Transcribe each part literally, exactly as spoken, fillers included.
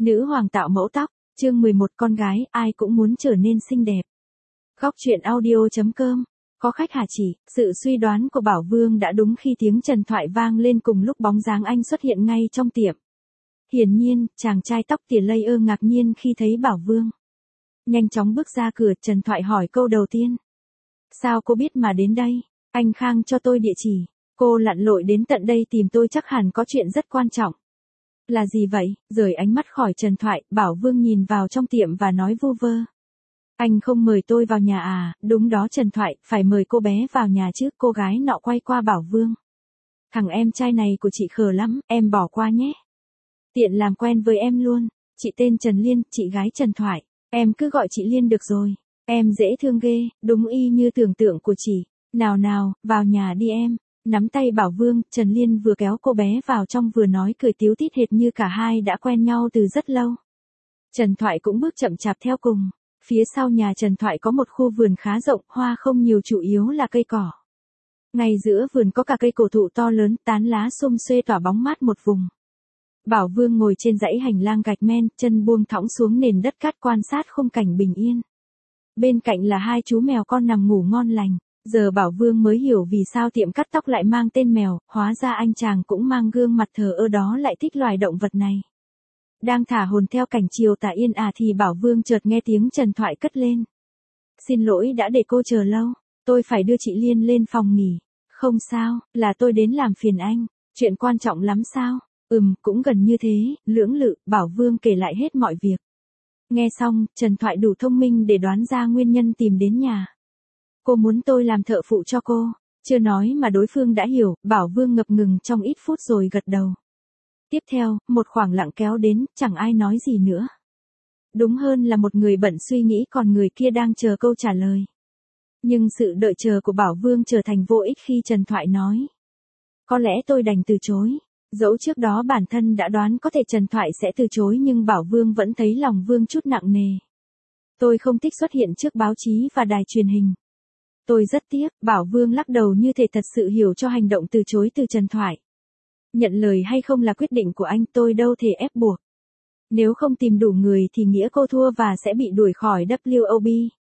Nữ hoàng tạo mẫu tóc, chương mười một con gái, ai cũng muốn trở nên xinh đẹp. Góc truyện audio.com. Có khách hả chị? Sự suy đoán của Bảo Vương đã đúng khi tiếng Trần Thoại vang lên cùng lúc bóng dáng anh xuất hiện ngay trong tiệm. Hiển nhiên, chàng trai tóc tỉa layer ngạc nhiên khi thấy Bảo Vương. Nhanh chóng bước ra cửa, Trần Thoại hỏi câu đầu tiên. Sao cô biết mà đến đây? Anh Khang cho tôi địa chỉ. Cô lặn lội đến tận đây tìm tôi chắc hẳn có chuyện rất quan trọng. Là gì vậy? Rời ánh mắt khỏi Trần Thoại, Bảo Vương nhìn vào trong tiệm và nói vu vơ. Anh không mời tôi vào nhà à? Đúng đó Trần Thoại, phải mời cô bé vào nhà chứ. Cô gái nọ quay qua Bảo Vương. Thằng em trai này của chị khờ lắm, em bỏ qua nhé. Tiện làm quen với em luôn. Chị tên Trần Liên, chị gái Trần Thoại. Em cứ gọi chị Liên được rồi. Em dễ thương ghê, đúng y như tưởng tượng của chị. Nào nào, vào nhà đi em. Nắm tay Bảo Vương, Trần Liên vừa kéo cô bé vào trong vừa nói cười tíu tít hệt như cả hai đã quen nhau từ rất lâu. Trần Thoại cũng bước chậm chạp theo cùng. Phía sau nhà Trần Thoại có một khu vườn khá rộng, hoa không nhiều chủ yếu là cây cỏ. Ngay giữa vườn có cả cây cổ thụ to lớn, tán lá xum xuê tỏa bóng mát một vùng. Bảo Vương ngồi trên dãy hành lang gạch men, chân buông thõng xuống nền đất cát quan sát khung cảnh bình yên. Bên cạnh là hai chú mèo con nằm ngủ ngon lành. Giờ Bảo Vương mới hiểu vì sao tiệm cắt tóc lại mang tên mèo, hóa ra anh chàng cũng mang gương mặt thờ ơ đó lại thích loài động vật này. Đang thả hồn theo cảnh chiều tà yên à thì Bảo Vương chợt nghe tiếng Trần Thoại cất lên. Xin lỗi đã để cô chờ lâu, tôi phải đưa chị Liên lên phòng nghỉ. Không sao, là tôi đến làm phiền anh, chuyện quan trọng lắm sao? Ừm, cũng gần như thế, lưỡng lự, Bảo Vương kể lại hết mọi việc. Nghe xong, Trần Thoại đủ thông minh để đoán ra nguyên nhân tìm đến nhà. Cô muốn tôi làm thợ phụ cho cô. Chưa nói mà đối phương đã hiểu, Bảo Vương ngập ngừng trong ít phút rồi gật đầu. Tiếp theo, một khoảng lặng kéo đến, chẳng ai nói gì nữa. Đúng hơn là một người bận suy nghĩ còn người kia đang chờ câu trả lời. Nhưng sự đợi chờ của Bảo Vương trở thành vô ích khi Trần Thoại nói. Có lẽ tôi đành từ chối. Dẫu trước đó bản thân đã đoán có thể Trần Thoại sẽ từ chối nhưng Bảo Vương vẫn thấy lòng Vương chút nặng nề. Tôi không thích xuất hiện trước báo chí và đài truyền hình. Tôi rất tiếc, Bảo Vương lắc đầu như thể thật sự hiểu cho hành động từ chối từ Trần Thoại. Nhận lời hay không là quyết định của anh, tôi đâu thể ép buộc. Nếu không tìm đủ người thì nghĩa cô thua và sẽ bị đuổi khỏi W O B.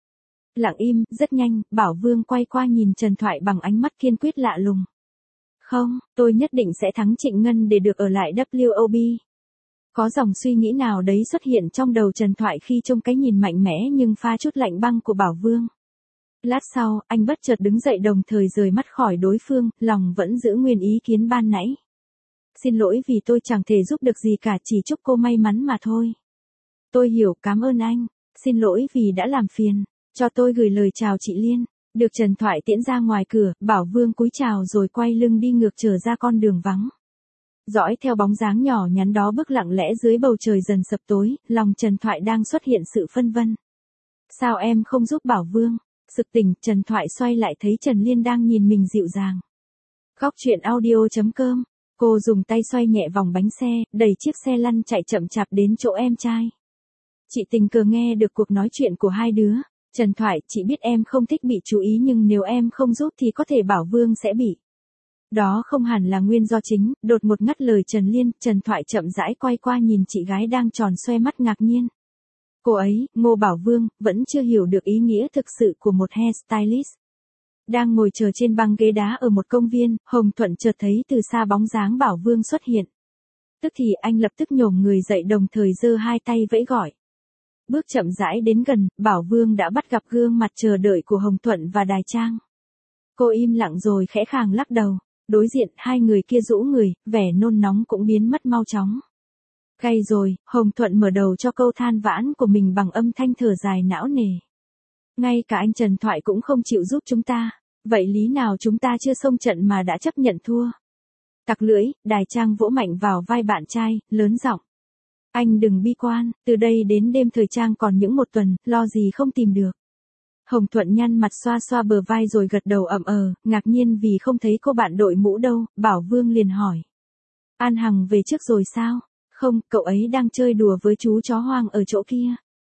Lặng im, rất nhanh, Bảo Vương quay qua nhìn Trần Thoại bằng ánh mắt kiên quyết lạ lùng. Không, tôi nhất định sẽ thắng Trịnh Ngân để được ở lại W O B. Có dòng suy nghĩ nào đấy xuất hiện trong đầu Trần Thoại khi trông cái nhìn mạnh mẽ nhưng pha chút lạnh băng của Bảo Vương. Lát sau, anh bất chợt đứng dậy đồng thời rời mắt khỏi đối phương, lòng vẫn giữ nguyên ý kiến ban nãy. Xin lỗi vì tôi chẳng thể giúp được gì cả, chỉ chúc cô may mắn mà thôi. Tôi hiểu, cảm ơn anh. Xin lỗi vì đã làm phiền. Cho tôi gửi lời chào chị Liên. Được Trần Thoại tiễn ra ngoài cửa, Bảo Vương cúi chào rồi quay lưng đi ngược trở ra con đường vắng. Dõi theo bóng dáng nhỏ nhắn đó bước lặng lẽ dưới bầu trời dần sập tối, lòng Trần Thoại đang xuất hiện sự phân vân. Sao em không giúp Bảo Vương? Sực tỉnh, Trần Thoại xoay lại thấy Trần Liên đang nhìn mình dịu dàng. Góc truyện audio.com. Cô dùng tay xoay nhẹ vòng bánh xe, đẩy chiếc xe lăn chạy chậm chạp đến chỗ em trai. Chị tình cờ nghe được cuộc nói chuyện của hai đứa. Trần Thoại, chị biết em không thích bị chú ý nhưng nếu em không giúp thì có thể Bảo Vương sẽ bị. Đó không hẳn là nguyên do chính, đột một ngắt lời Trần Liên, Trần Thoại chậm rãi quay qua nhìn chị gái đang tròn xoe mắt ngạc nhiên. Cô ấy, Ngô Bảo Vương, vẫn chưa hiểu được ý nghĩa thực sự của một hairstylist. Đang ngồi chờ trên băng ghế đá ở một công viên, Hồng Thuận chợt thấy từ xa bóng dáng Bảo Vương xuất hiện. Tức thì anh lập tức nhổm người dậy đồng thời giơ hai tay vẫy gọi. Bước chậm rãi đến gần, Bảo Vương đã bắt gặp gương mặt chờ đợi của Hồng Thuận và Đài Trang. Cô im lặng rồi khẽ khàng lắc đầu. Đối diện, hai người kia rũ người, vẻ nôn nóng cũng biến mất mau chóng. Gay rồi, Hồng Thuận mở đầu cho câu than vãn của mình bằng âm thanh thở dài não nề. Ngay cả anh Trần Thoại cũng không chịu giúp chúng ta, vậy lý nào chúng ta chưa xông trận mà đã chấp nhận thua? Tặc lưỡi, Đài Trang vỗ mạnh vào vai bạn trai, lớn giọng. Anh đừng bi quan, từ đây đến đêm thời trang còn những một tuần, lo gì không tìm được. Hồng Thuận nhăn mặt xoa xoa bờ vai rồi gật đầu ậm ờ, ngạc nhiên vì không thấy cô bạn đội mũ đâu, Bảo Vương liền hỏi. An Hằng về trước rồi sao? Không, cậu ấy đang chơi đùa với chú chó hoang ở chỗ kia.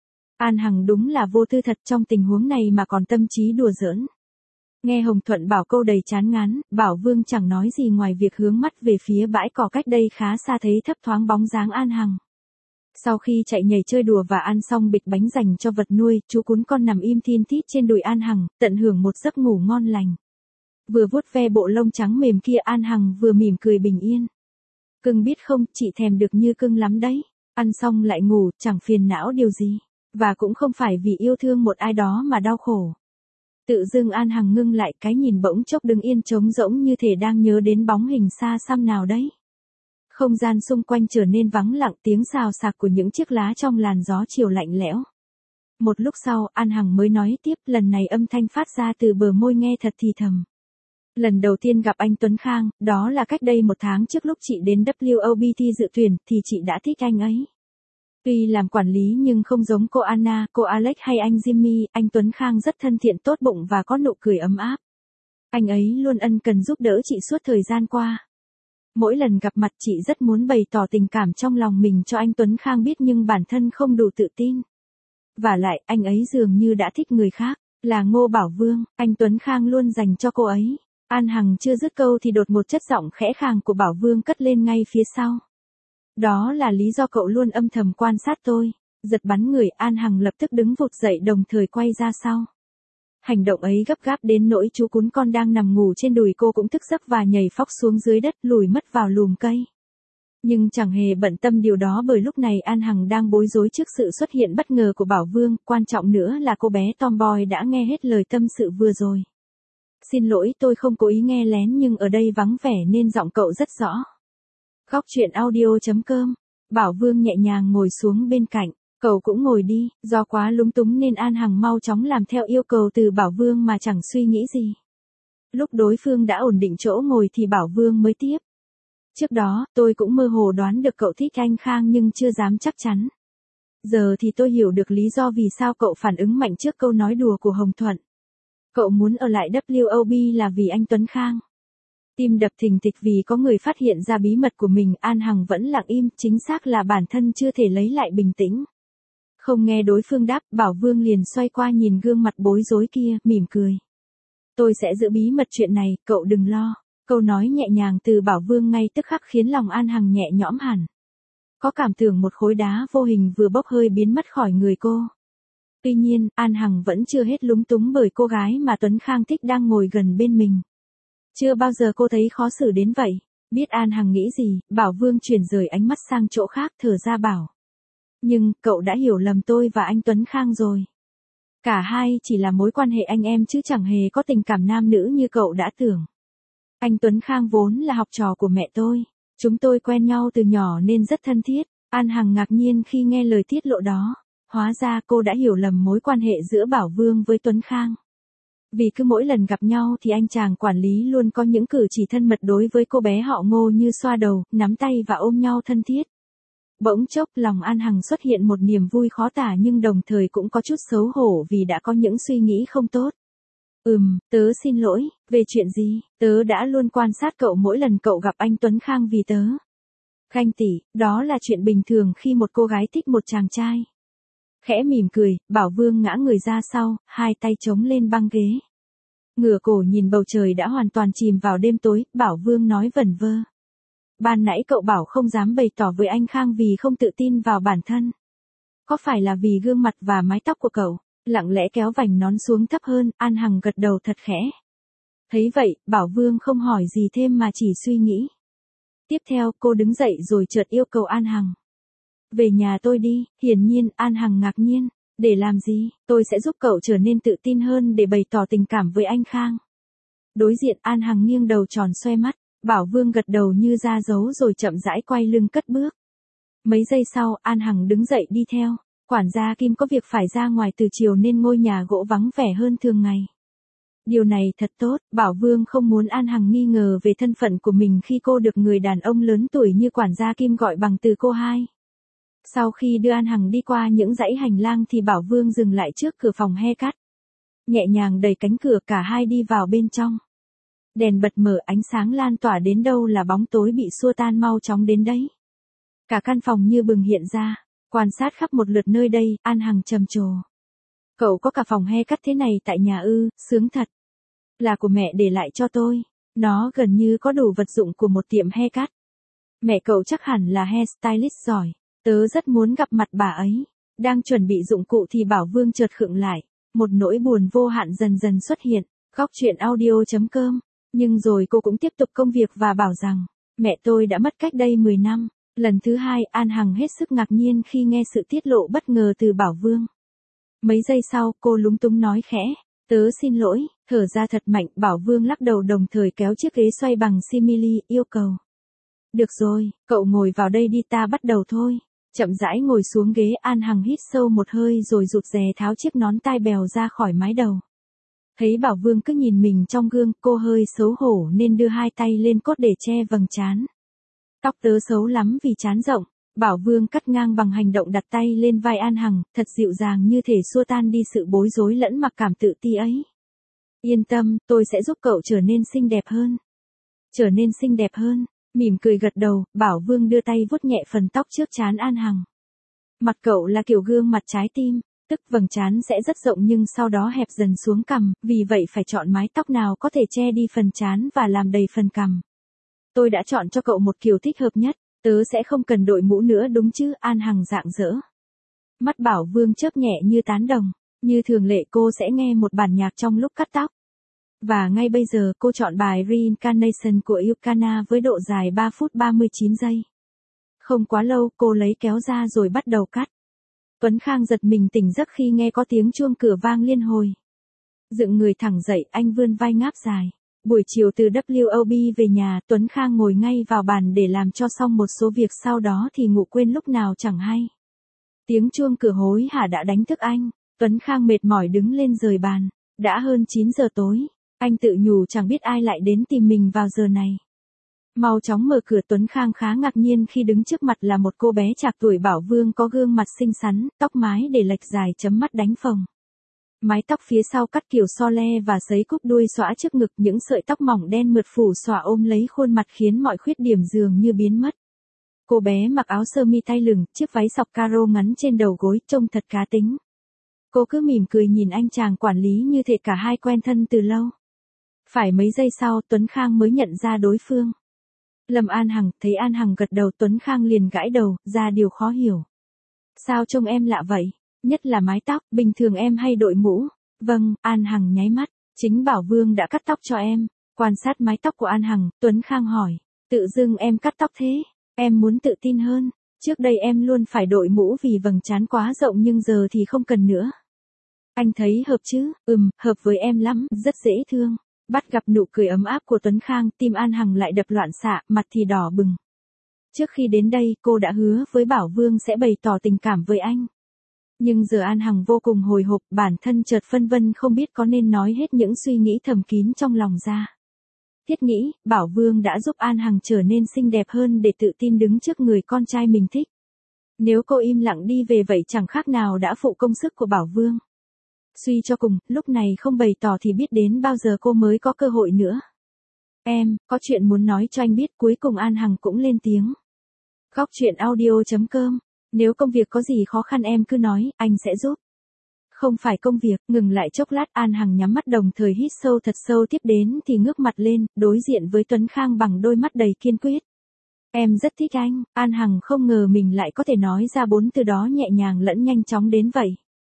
An Hằng đúng là vô tư thật trong tình huống này mà còn tâm trí đùa giỡn. Nghe Hồng Thuận bảo câu đầy chán ngán, Bảo Vương chẳng nói gì ngoài việc hướng mắt về phía bãi cỏ cách đây khá xa thấy thấp thoáng bóng dáng An Hằng. Sau khi chạy nhảy chơi đùa và ăn xong bịch bánh dành cho vật nuôi, chú cún con nằm im thin thít trên đùi An Hằng, tận hưởng một giấc ngủ ngon lành. Vừa vuốt ve bộ lông trắng mềm kia An Hằng vừa mỉm cười bình yên. Cưng biết không, chị thèm được như cưng lắm đấy. Ăn xong lại ngủ, chẳng phiền não điều gì. Và cũng không phải vì yêu thương một ai đó mà đau khổ. Tự dưng An Hằng ngưng lại, cái nhìn bỗng chốc đứng yên trống rỗng như thể đang nhớ đến bóng hình xa xăm nào đấy. Không gian xung quanh trở nên vắng lặng, tiếng xào xạc của những chiếc lá trong làn gió chiều lạnh lẽo. Một lúc sau, An Hằng mới nói tiếp, lần này âm thanh phát ra từ bờ môi nghe thật thì thầm. Lần đầu tiên gặp anh Tuấn Khang, đó là cách đây một tháng trước lúc chị đến W O B T dự tuyển, thì chị đã thích anh ấy. Tuy làm quản lý nhưng không giống cô Anna, cô Alex hay anh Jimmy, anh Tuấn Khang rất thân thiện, tốt bụng và có nụ cười ấm áp. Anh ấy luôn ân cần giúp đỡ chị suốt thời gian qua. Mỗi lần gặp mặt chị rất muốn bày tỏ tình cảm trong lòng mình cho anh Tuấn Khang biết nhưng bản thân không đủ tự tin. Vả lại, anh ấy dường như đã thích người khác, là Ngô Bảo Vương, anh Tuấn Khang luôn dành cho cô ấy. An Hằng chưa dứt câu thì đột một chất giọng khẽ khàng của Bảo Vương cất lên ngay phía sau. Đó là lý do cậu luôn âm thầm quan sát tôi. Giật bắn người, An Hằng lập tức đứng vụt dậy đồng thời quay ra sau. Hành động ấy gấp gáp đến nỗi chú cún con đang nằm ngủ trên đùi cô cũng thức giấc và nhảy phóc xuống dưới đất, lùi mất vào lùm cây. Nhưng chẳng hề bận tâm điều đó bởi lúc này An Hằng đang bối rối trước sự xuất hiện bất ngờ của Bảo Vương, quan trọng nữa là cô bé tomboy đã nghe hết lời tâm sự vừa rồi. Xin lỗi, tôi không cố ý nghe lén nhưng ở đây vắng vẻ nên giọng cậu rất rõ. Góc truyện audio chấm com. Bảo Vương nhẹ nhàng ngồi xuống bên cạnh. Cậu cũng ngồi đi, do quá lúng túng nên An Hằng mau chóng làm theo yêu cầu từ Bảo Vương mà chẳng suy nghĩ gì. Lúc đối phương đã ổn định chỗ ngồi thì Bảo Vương mới tiếp. Trước đó, tôi cũng mơ hồ đoán được cậu thích anh Khang nhưng chưa dám chắc chắn. Giờ thì tôi hiểu được lý do vì sao cậu phản ứng mạnh trước câu nói đùa của Hồng Thuận. Cậu muốn ở lại W O B là vì anh Tuấn Khang. Tim đập thình thịch vì có người phát hiện ra bí mật của mình, An Hằng vẫn lặng im, chính xác là bản thân chưa thể lấy lại bình tĩnh. Không nghe đối phương đáp, Bảo Vương liền xoay qua nhìn gương mặt bối rối kia, mỉm cười. Tôi sẽ giữ bí mật chuyện này, cậu đừng lo. Câu nói nhẹ nhàng từ Bảo Vương ngay tức khắc khiến lòng An Hằng nhẹ nhõm hẳn. Có cảm tưởng một khối đá vô hình vừa bốc hơi biến mất khỏi người cô. Tuy nhiên, An Hằng vẫn chưa hết lúng túng bởi cô gái mà Tuấn Khang thích đang ngồi gần bên mình. Chưa bao giờ cô thấy khó xử đến vậy. Biết An Hằng nghĩ gì, Bảo Vương chuyển rời ánh mắt sang chỗ khác, thở ra bảo. Nhưng, cậu đã hiểu lầm tôi và anh Tuấn Khang rồi. Cả hai chỉ là mối quan hệ anh em chứ chẳng hề có tình cảm nam nữ như cậu đã tưởng. Anh Tuấn Khang vốn là học trò của mẹ tôi. Chúng tôi quen nhau từ nhỏ nên rất thân thiết. An Hằng ngạc nhiên khi nghe lời tiết lộ đó. Hóa ra cô đã hiểu lầm mối quan hệ giữa Bảo Vương với Tuấn Khang. Vì cứ mỗi lần gặp nhau thì anh chàng quản lý luôn có những cử chỉ thân mật đối với cô bé họ Ngô như xoa đầu, nắm tay và ôm nhau thân thiết. Bỗng chốc lòng An Hằng xuất hiện một niềm vui khó tả nhưng đồng thời cũng có chút xấu hổ vì đã có những suy nghĩ không tốt. Ừm, tớ xin lỗi, về chuyện gì, tớ đã luôn quan sát cậu mỗi lần cậu gặp anh Tuấn Khang vì tớ. Ganh tị, đó là chuyện bình thường khi một cô gái thích một chàng trai. Khẽ mỉm cười, Bảo Vương ngã người ra sau, hai tay chống lên băng ghế. Ngửa cổ nhìn bầu trời đã hoàn toàn chìm vào đêm tối, Bảo Vương nói vẩn vơ. Ban nãy cậu bảo không dám bày tỏ với anh Khang vì không tự tin vào bản thân. Có phải là vì gương mặt và mái tóc của cậu? Lặng lẽ kéo vành nón xuống thấp hơn, An Hằng gật đầu thật khẽ. Thấy vậy, Bảo Vương không hỏi gì thêm mà chỉ suy nghĩ. Tiếp theo, cô đứng dậy rồi chợt yêu cầu An Hằng. Về nhà tôi đi, hiển nhiên, An Hằng ngạc nhiên. Để làm gì, tôi sẽ giúp cậu trở nên tự tin hơn để bày tỏ tình cảm với anh Khang. Đối diện An Hằng nghiêng đầu tròn xoe mắt, Bảo Vương gật đầu như ra dấu rồi chậm rãi quay lưng cất bước. Mấy giây sau, An Hằng đứng dậy đi theo. Quản gia Kim có việc phải ra ngoài từ chiều nên ngôi nhà gỗ vắng vẻ hơn thường ngày. Điều này thật tốt, Bảo Vương không muốn An Hằng nghi ngờ về thân phận của mình khi cô được người đàn ông lớn tuổi như quản gia Kim gọi bằng từ cô hai. Sau khi đưa An Hằng đi qua những dãy hành lang thì Bảo Vương dừng lại trước cửa phòng haircut. Nhẹ nhàng đẩy cánh cửa, cả hai đi vào bên trong. Đèn bật mở, ánh sáng lan tỏa đến đâu là bóng tối bị xua tan mau chóng đến đấy. Cả căn phòng như bừng hiện ra, quan sát khắp một lượt nơi đây, An Hằng trầm trồ. Cậu có cả phòng haircut thế này tại nhà ư, sướng thật. Là của mẹ để lại cho tôi, nó gần như có đủ vật dụng của một tiệm haircut. Mẹ cậu chắc hẳn là hairstylist giỏi. Tớ rất muốn gặp mặt bà ấy. Đang chuẩn bị dụng cụ thì Bảo Vương chợt khựng lại. Một nỗi buồn vô hạn dần dần xuất hiện. Góc chuyện audio.com. Nhưng rồi cô cũng tiếp tục công việc và bảo rằng, mẹ tôi đã mất cách đây mười năm. Lần thứ hai, An Hằng hết sức ngạc nhiên khi nghe sự tiết lộ bất ngờ từ Bảo Vương. Mấy giây sau, cô lúng túng nói khẽ, tớ xin lỗi, thở ra thật mạnh. Bảo Vương lắc đầu đồng thời kéo chiếc ghế xoay bằng simili, yêu cầu. Được rồi, cậu ngồi vào đây đi, ta bắt đầu thôi. Chậm rãi ngồi xuống ghế, An Hằng hít sâu một hơi rồi rụt rè tháo chiếc nón tai bèo ra khỏi mái đầu. Thấy Bảo Vương cứ nhìn mình trong gương, cô hơi xấu hổ nên đưa hai tay lên cốt để che vầng trán. Tóc tớ xấu lắm vì trán rộng. Bảo Vương cắt ngang bằng hành động đặt tay lên vai An Hằng, thật dịu dàng như thể xua tan đi sự bối rối lẫn mặc cảm tự ti ấy. Yên tâm, tôi sẽ giúp cậu trở nên xinh đẹp hơn. Trở nên xinh đẹp hơn. Mỉm cười gật đầu, Bảo Vương đưa tay vuốt nhẹ phần tóc trước trán An Hằng. Mặt cậu là kiểu gương mặt trái tim, tức vầng trán sẽ rất rộng nhưng sau đó hẹp dần xuống cằm, vì vậy phải chọn mái tóc nào có thể che đi phần trán và làm đầy phần cằm. Tôi đã chọn cho cậu một kiểu thích hợp nhất, tớ sẽ không cần đội mũ nữa đúng chứ? An Hằng rạng rỡ. Mắt Bảo Vương chớp nhẹ như tán đồng, như thường lệ cô sẽ nghe một bản nhạc trong lúc cắt tóc. Và ngay bây giờ cô chọn bài Reincarnation của Yukana với độ dài ba phút ba mươi chín giây. Không quá lâu cô lấy kéo ra rồi bắt đầu cắt. Tuấn Khang giật mình tỉnh giấc khi nghe có tiếng chuông cửa vang liên hồi. Dựng người thẳng dậy, anh vươn vai ngáp dài. Buổi chiều từ vê kép bê về nhà, Tuấn Khang ngồi ngay vào bàn để làm cho xong một số việc, sau đó thì ngủ quên lúc nào chẳng hay. Tiếng chuông cửa hối hả đã đánh thức anh. Tuấn Khang mệt mỏi đứng lên rời bàn. Đã hơn chín giờ tối. Anh tự nhủ chẳng biết ai lại đến tìm mình vào giờ này. Mau chóng mở cửa. Tuấn Khang khá ngạc nhiên khi đứng trước mặt là một cô bé trạc tuổi Bảo Vương có gương mặt xinh xắn, tóc mái để lệch dài chấm mắt đánh phồng. Mái tóc phía sau cắt kiểu so le và sấy cúc đuôi xõa trước ngực, những sợi tóc mỏng đen mượt phủ xõa ôm lấy khuôn mặt khiến mọi khuyết điểm dường như biến mất. Cô bé mặc áo sơ mi tay lửng, chiếc váy sọc caro ngắn trên đầu gối, trông thật cá tính. Cô cứ mỉm cười nhìn anh chàng quản lý như thể cả hai quen thân từ lâu. Phải mấy giây sau, Tuấn Khang mới nhận ra đối phương. Lâm An Hằng. Thấy An Hằng gật đầu, Tuấn Khang liền gãi đầu, ra điều khó hiểu. Sao trông em lạ vậy? Nhất là mái tóc, bình thường em hay đội mũ. Vâng, An Hằng nháy mắt, chính Bảo Vương đã cắt tóc cho em. Quan sát mái tóc của An Hằng, Tuấn Khang hỏi, tự dưng em cắt tóc thế, em muốn tự tin hơn. Trước đây em luôn phải đội mũ vì vầng trán quá rộng nhưng giờ thì không cần nữa. Anh thấy hợp chứ? Ừm, hợp với em lắm, rất dễ thương. Bắt gặp nụ cười ấm áp của Tuấn Khang, tim An Hằng lại đập loạn xạ, mặt thì đỏ bừng. Trước khi đến đây, cô đã hứa với Bảo Vương sẽ bày tỏ tình cảm với anh. Nhưng giờ An Hằng vô cùng hồi hộp, bản thân chợt phân vân không biết có nên nói hết những suy nghĩ thầm kín trong lòng ra. Thiết nghĩ, Bảo Vương đã giúp An Hằng trở nên xinh đẹp hơn để tự tin đứng trước người con trai mình thích. Nếu cô im lặng đi về vậy chẳng khác nào đã phụ công sức của Bảo Vương. Suy cho cùng, lúc này không bày tỏ thì biết đến bao giờ cô mới có cơ hội nữa. Em, có chuyện muốn nói cho anh biết. Cuối cùng An Hằng cũng lên tiếng. Góc chuyện audio.com. Nếu công việc có gì khó khăn em cứ nói, anh sẽ giúp. Không phải công việc. Ngừng lại chốc lát, An Hằng nhắm mắt đồng thời hít sâu thật sâu, tiếp đến thì ngước mặt lên, đối diện với Tuấn Khang bằng đôi mắt đầy kiên quyết. Em rất thích anh. An Hằng không ngờ mình lại có thể nói ra bốn từ đó nhẹ nhàng lẫn nhanh chóng đến vậy.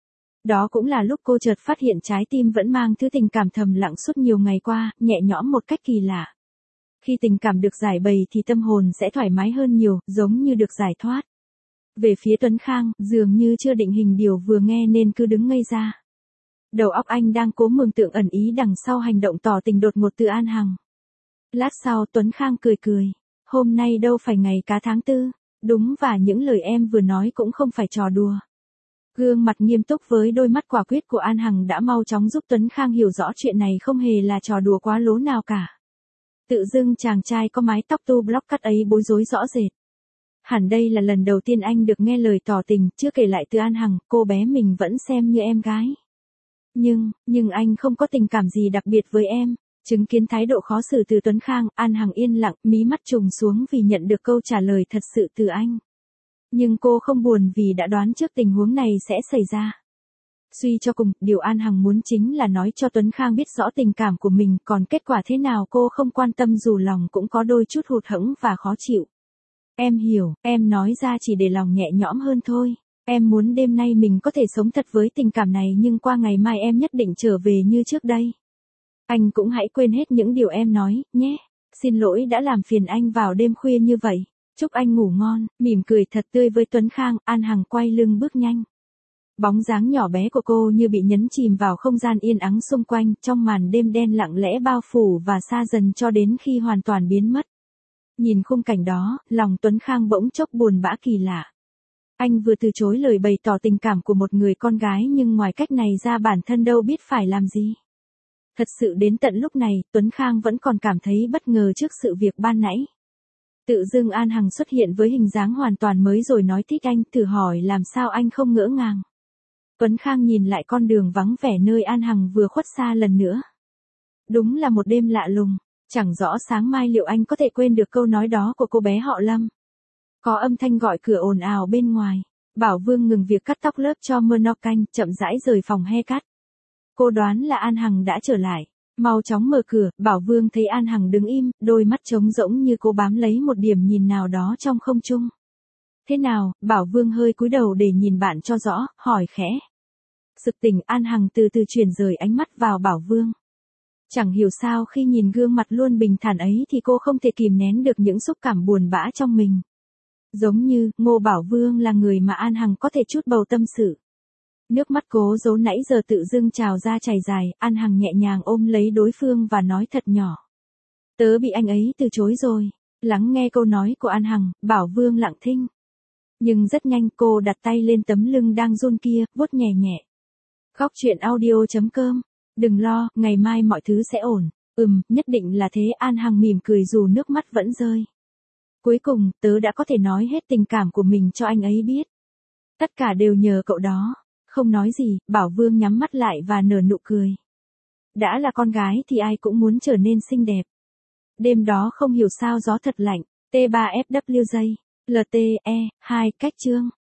Đó cũng là lúc cô chợt phát hiện trái tim vẫn mang thứ tình cảm thầm lặng suốt nhiều ngày qua, nhẹ nhõm một cách kỳ lạ. Khi tình cảm được giải bày thì tâm hồn sẽ thoải mái hơn nhiều, giống như được giải thoát. Về phía Tuấn Khang, dường như chưa định hình điều vừa nghe nên cứ đứng ngây ra. Đầu óc anh đang cố mường tượng ẩn ý đằng sau hành động tỏ tình đột ngột từ An Hằng. Lát sau Tuấn Khang cười cười. Hôm nay đâu phải ngày cá tháng tư. Đúng, và những lời em vừa nói cũng không phải trò đùa. Gương mặt nghiêm túc với đôi mắt quả quyết của An Hằng đã mau chóng giúp Tuấn Khang hiểu rõ chuyện này không hề là trò đùa quá lố nào cả. Tự dưng chàng trai có mái tóc tu block cắt ấy bối rối rõ rệt. Hẳn đây là lần đầu tiên anh được nghe lời tỏ tình, chưa kể lại từ An Hằng, cô bé mình vẫn xem như em gái. Nhưng, nhưng anh không có tình cảm gì đặc biệt với em. Chứng kiến thái độ khó xử từ Tuấn Khang, An Hằng yên lặng, mí mắt trùng xuống vì nhận được câu trả lời thật sự từ anh. Nhưng cô không buồn vì đã đoán trước tình huống này sẽ xảy ra. Suy cho cùng, điều An Hằng muốn chính là nói cho Tuấn Khang biết rõ tình cảm của mình, còn kết quả thế nào cô không quan tâm dù lòng cũng có đôi chút hụt hẫng và khó chịu. Em hiểu, em nói ra chỉ để lòng nhẹ nhõm hơn thôi. Em muốn đêm nay mình có thể sống thật với tình cảm này nhưng qua ngày mai em nhất định trở về như trước đây. Anh cũng hãy quên hết những điều em nói, nhé. Xin lỗi đã làm phiền anh vào đêm khuya như vậy. Chúc anh ngủ ngon, mỉm cười thật tươi với Tuấn Khang, An Hằng quay lưng bước nhanh. Bóng dáng nhỏ bé của cô như bị nhấn chìm vào không gian yên ắng xung quanh, trong màn đêm đen lặng lẽ bao phủ và xa dần cho đến khi hoàn toàn biến mất. Nhìn khung cảnh đó, lòng Tuấn Khang bỗng chốc buồn bã kỳ lạ. Anh vừa từ chối lời bày tỏ tình cảm của một người con gái nhưng ngoài cách này ra bản thân đâu biết phải làm gì. Thật sự đến tận lúc này, Tuấn Khang vẫn còn cảm thấy bất ngờ trước sự việc ban nãy. Tự dưng An Hằng xuất hiện với hình dáng hoàn toàn mới rồi nói thích anh, thử hỏi làm sao anh không ngỡ ngàng. Tuấn Khang nhìn lại con đường vắng vẻ nơi An Hằng vừa khuất xa lần nữa. Đúng là một đêm lạ lùng, chẳng rõ sáng mai liệu anh có thể quên được câu nói đó của cô bé họ Lâm. Có âm thanh gọi cửa ồn ào bên ngoài. Bảo Vương ngừng việc cắt tóc lớp cho Mernocanh, chậm rãi rời phòng haircut. Cô đoán là An Hằng đã trở lại. Mau chóng mở cửa, Bảo Vương thấy An Hằng đứng im, đôi mắt trống rỗng như cô bám lấy một điểm nhìn nào đó trong không trung. Thế nào? Bảo Vương hơi cúi đầu để nhìn bạn cho rõ, hỏi khẽ. Sực tỉnh, An Hằng từ từ chuyển rời ánh mắt vào Bảo Vương. Chẳng hiểu sao khi nhìn gương mặt luôn bình thản ấy thì cô không thể kìm nén được những xúc cảm buồn bã trong mình. Giống như, Ngô Bảo Vương là người mà An Hằng có thể chút bầu tâm sự. Nước mắt cố giấu nãy giờ tự dưng trào ra chảy dài, An Hằng nhẹ nhàng ôm lấy đối phương và nói thật nhỏ. Tớ bị anh ấy từ chối rồi. Lắng nghe câu nói của An Hằng, Bảo Vương lặng thinh. Nhưng rất nhanh cô đặt tay lên tấm lưng đang run kia, vuốt nhẹ nhẹ. Góc truyện audio chấm com. Đừng lo, ngày mai mọi thứ sẽ ổn. Ừm, nhất định là thế. An Hằng mỉm cười dù nước mắt vẫn rơi. Cuối cùng, tớ đã có thể nói hết tình cảm của mình cho anh ấy biết. Tất cả đều nhờ cậu đó. Không nói gì, Bảo Vương nhắm mắt lại và nở nụ cười. Đã là con gái thì ai cũng muốn trở nên xinh đẹp. Đêm đó không hiểu sao gió thật lạnh. T ba F W J, L T E, hai, cách chương.